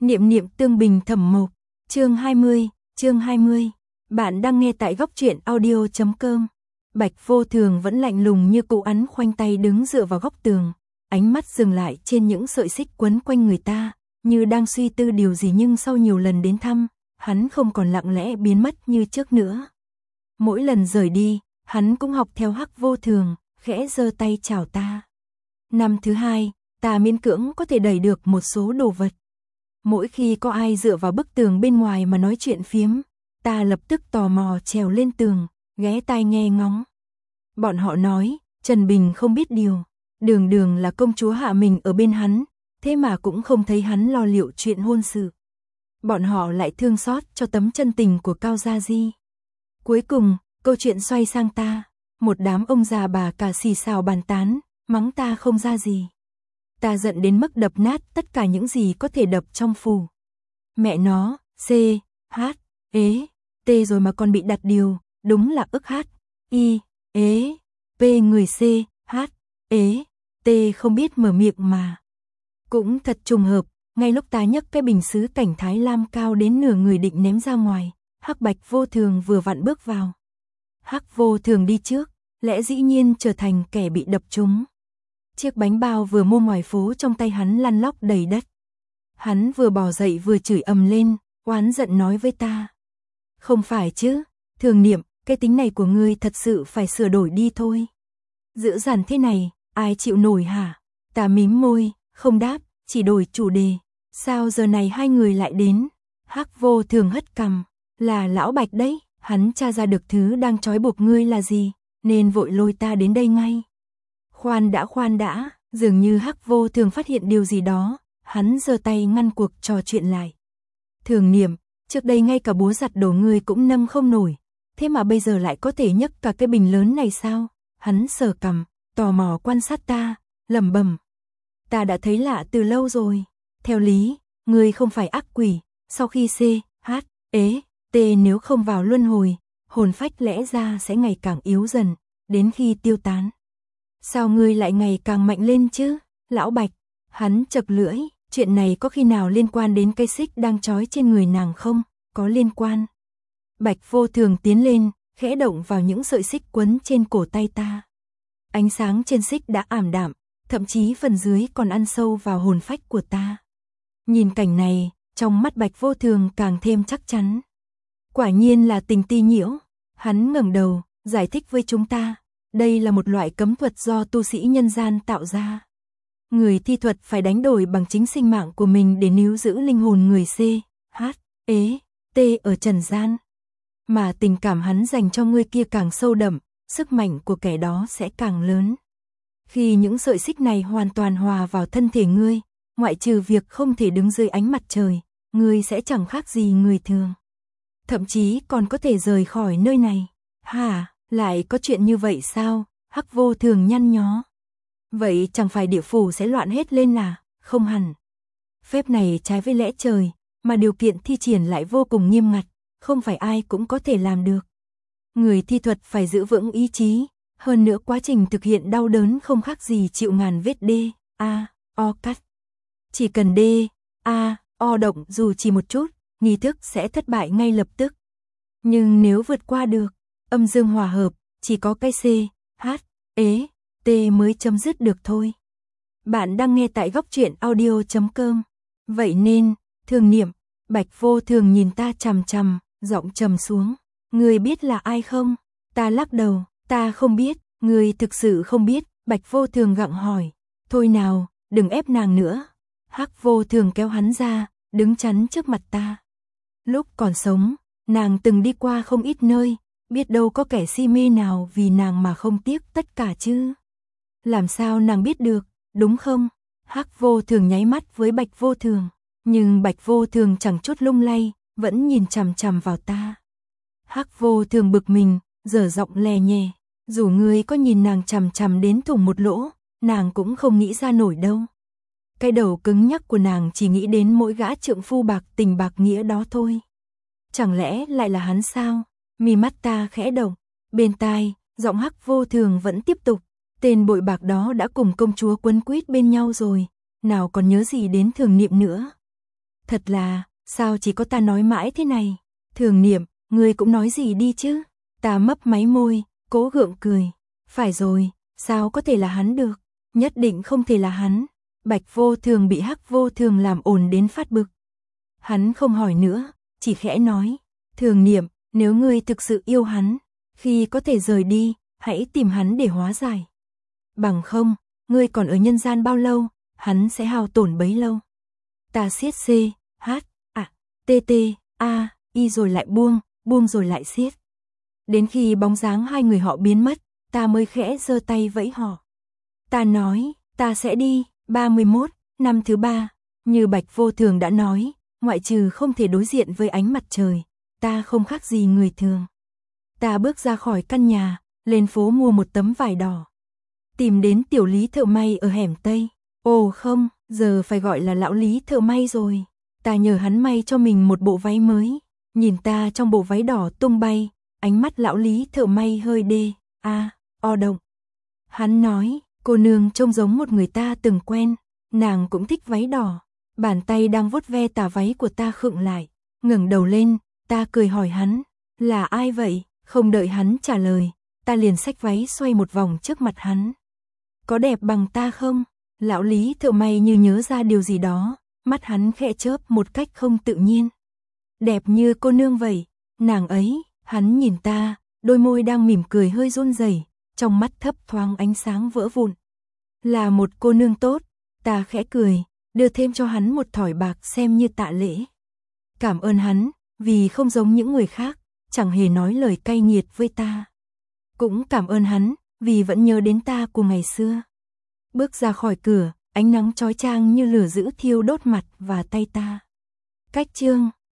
Niệm niệm tương bình thẩm mộc. Chương 20. Bạn đang nghe tại góc truyện audio.com. Bạch Vô Thường vẫn lạnh lùng như cụ ắn khoanh tay đứng dựa vào góc tường, ánh mắt dừng lại trên những sợi xích quấn quanh người ta, như đang suy tư điều gì, nhưng sau nhiều lần đến thăm, hắn không còn lặng lẽ biến mất như trước nữa. Mỗi lần rời đi, hắn cũng học theo Hắc Vô Thường, khẽ giơ tay chào ta. Năm thứ hai, ta miễn cưỡng có thể đẩy được một số đồ vật. Mỗi khi có ai dựa vào bức tường bên ngoài mà nói chuyện phiếm, ta lập tức tò mò trèo lên tường, ghé tai nghe ngóng. Bọn họ nói, Trần Bình không biết điều, đường đường là công chúa hạ mình ở bên hắn, thế mà cũng không thấy hắn lo liệu chuyện hôn sự. Bọn họ lại thương xót cho tấm chân tình của Cao Gia Di. Cuối cùng, câu chuyện xoay sang ta, một đám ông già bà cả xì xào bàn tán, mắng ta không ra gì. Ta giận đến mức đập nát tất cả những gì có thể đập trong phủ. Mẹ nó, C, H, ế, T rồi mà còn bị đặt điều, đúng là ức H, I, ế, P người C, H, ế, T không biết mở miệng mà. Cũng thật trùng hợp, ngay lúc ta nhấc cái bình sứ cảnh Thái Lam cao đến nửa người định ném ra ngoài, Hắc Bạch Vô Thường vừa vặn bước vào. Hắc Vô Thường đi trước, lẽ dĩ nhiên trở thành kẻ bị đập trúng. Chiếc bánh bao vừa mua ngoài phố trong tay hắn lăn lóc đầy đất. Hắn vừa bò dậy vừa chửi ầm lên, oán giận nói với ta. Không phải chứ, Thường Niệm, cái tính này của ngươi thật sự phải sửa đổi đi thôi. Dữ dằn thế này, ai chịu nổi hả? Ta mím môi, không đáp, chỉ đổi chủ đề. Sao giờ này hai người lại đến? Hắc Vô Thường hất cằm, là lão Bạch đấy, hắn tra ra được thứ đang trói buộc ngươi là gì, nên vội lôi ta đến đây ngay. Khoan đã, dường như Hắc Vô Thường phát hiện điều gì đó, hắn giơ tay ngăn cuộc trò chuyện lại. Thường Niệm, trước đây ngay cả búa giặt đồ ngươi cũng nâng không nổi, thế mà bây giờ lại có thể nhấc cả cái bình lớn này sao? Hắn sờ cằm, tò mò quan sát ta, lẩm bẩm. Ta đã thấy lạ từ lâu rồi, theo lý, ngươi không phải ác quỷ, sau khi C, H, ế, T nếu không vào luân hồi, hồn phách lẽ ra sẽ ngày càng yếu dần, đến khi tiêu tán. Sao ngươi lại ngày càng mạnh lên chứ, lão Bạch? Hắn chậc lưỡi, chuyện này có khi nào liên quan đến cây xích đang trói trên người nàng không? Có liên quan. Bạch Vô Thường tiến lên, khẽ động vào những sợi xích quấn trên cổ tay ta. Ánh sáng trên xích đã ảm đạm, thậm chí phần dưới còn ăn sâu vào hồn phách của ta. Nhìn cảnh này, trong mắt Bạch Vô Thường càng thêm chắc chắn. Quả nhiên là tình ti nhiễu. Hắn ngẩng đầu, giải thích với chúng ta. Đây là một loại cấm thuật do tu sĩ nhân gian tạo ra. Người thi thuật phải đánh đổi bằng chính sinh mạng của mình để níu giữ linh hồn người C, H, ế, T ở trần gian. Mà tình cảm hắn dành cho người kia càng sâu đậm, sức mạnh của kẻ đó sẽ càng lớn. Khi những sợi xích này hoàn toàn hòa vào thân thể ngươi, ngoại trừ việc không thể đứng dưới ánh mặt trời, ngươi sẽ chẳng khác gì người thường. Thậm chí còn có thể rời khỏi nơi này. Hả? Lại có chuyện như vậy sao? Hắc Vô Thường nhăn nhó. Vậy chẳng phải địa phủ sẽ loạn hết lên à? Không hẳn. Phép này trái với lẽ trời, mà điều kiện thi triển lại vô cùng nghiêm ngặt, không phải ai cũng có thể làm được. Người thi thuật phải giữ vững ý chí, hơn nữa quá trình thực hiện đau đớn không khác gì chịu ngàn vết D, A, O cắt. Chỉ cần D, A, O động dù chỉ một chút, nghi thức sẽ thất bại ngay lập tức. Nhưng nếu vượt qua được, âm dương hòa hợp, chỉ có cái C, H, ế, T mới chấm dứt được thôi. Bạn đang nghe tại góc truyện audio.com. Vậy nên, Thường Niệm, Bạch Vô Thường nhìn ta chằm chằm, giọng trầm xuống. Ngươi biết là ai không? Ta lắc đầu, ta không biết. Ngươi thực sự không biết? Bạch Vô Thường gặng hỏi. Thôi nào, đừng ép nàng nữa. Hắc Vô Thường kéo hắn ra, đứng chắn trước mặt ta. Lúc còn sống, nàng từng đi qua không ít nơi, biết đâu có kẻ si mê nào vì nàng mà không tiếc tất cả chứ. Làm sao nàng biết được, đúng không? Hắc Vô Thường nháy mắt với Bạch Vô Thường, nhưng Bạch Vô Thường chẳng chút lung lay, vẫn nhìn chằm chằm vào ta. Hắc Vô Thường bực mình, giở giọng lè nhè, dù ngươi có nhìn nàng chằm chằm đến thủng một lỗ, nàng cũng không nghĩ ra nổi đâu. Cái đầu cứng nhắc của nàng chỉ nghĩ đến mỗi gã trượng phu bạc tình bạc nghĩa đó thôi. Chẳng lẽ lại là hắn sao? Mi mắt ta khẽ động, bên tai, giọng Hắc Vô Thường vẫn tiếp tục. Tên bội bạc đó đã cùng công chúa quấn quýt bên nhau rồi, nào còn nhớ gì đến Thường Niệm nữa. Thật là, sao chỉ có ta nói mãi thế này? Thường Niệm, ngươi cũng nói gì đi chứ? Ta mấp máy môi, cố gượng cười. Phải rồi, sao có thể là hắn được? Nhất định không thể là hắn. Bạch Vô Thường bị Hắc Vô Thường làm ồn đến phát bực. Hắn không hỏi nữa, chỉ khẽ nói. Thường Niệm, nếu ngươi thực sự yêu hắn, khi có thể rời đi, hãy tìm hắn để hóa giải. Bằng không, ngươi còn ở nhân gian bao lâu, hắn sẽ hao tổn bấy lâu. Ta siết C, H, T, A, I rồi lại buông rồi lại siết. Đến khi bóng dáng hai người họ biến mất, ta mới khẽ giơ tay vẫy họ. Ta nói, ta sẽ đi, 31, năm thứ 3, như Bạch Vô Thường đã nói, ngoại trừ không thể đối diện với ánh mặt trời, ta không khác gì người thường. Ta bước ra khỏi căn nhà, lên phố mua một tấm vải đỏ. Tìm đến tiểu Lý thợ may ở hẻm Tây. Ồ không, giờ phải gọi là lão Lý thợ may rồi. Ta nhờ hắn may cho mình một bộ váy mới. Nhìn ta trong bộ váy đỏ tung bay, ánh mắt lão Lý thợ may hơi o động. Hắn nói, cô nương trông giống một người ta từng quen, nàng cũng thích váy đỏ. Bàn tay đang vuốt ve tà váy của ta khựng lại, ngẩng đầu lên, ta cười hỏi hắn, là ai vậy? Không đợi hắn trả lời, ta liền xách váy xoay một vòng trước mặt hắn. Có đẹp bằng ta không? Lão Lý thợ may như nhớ ra điều gì đó, mắt hắn khẽ chớp một cách không tự nhiên. Đẹp như cô nương vậy, nàng ấy, hắn nhìn ta, đôi môi đang mỉm cười hơi run rẩy, trong mắt thấp thoáng ánh sáng vỡ vụn. Là một cô nương tốt, ta khẽ cười, đưa thêm cho hắn một thỏi bạc xem như tạ lễ. Cảm ơn hắn, vì không giống những người khác, chẳng hề nói lời cay nghiệt với ta. Cũng cảm ơn hắn, vì vẫn nhớ đến ta của ngày xưa. Bước ra khỏi cửa, ánh nắng chói chang như lửa dữ thiêu đốt mặt và tay ta. Cách chương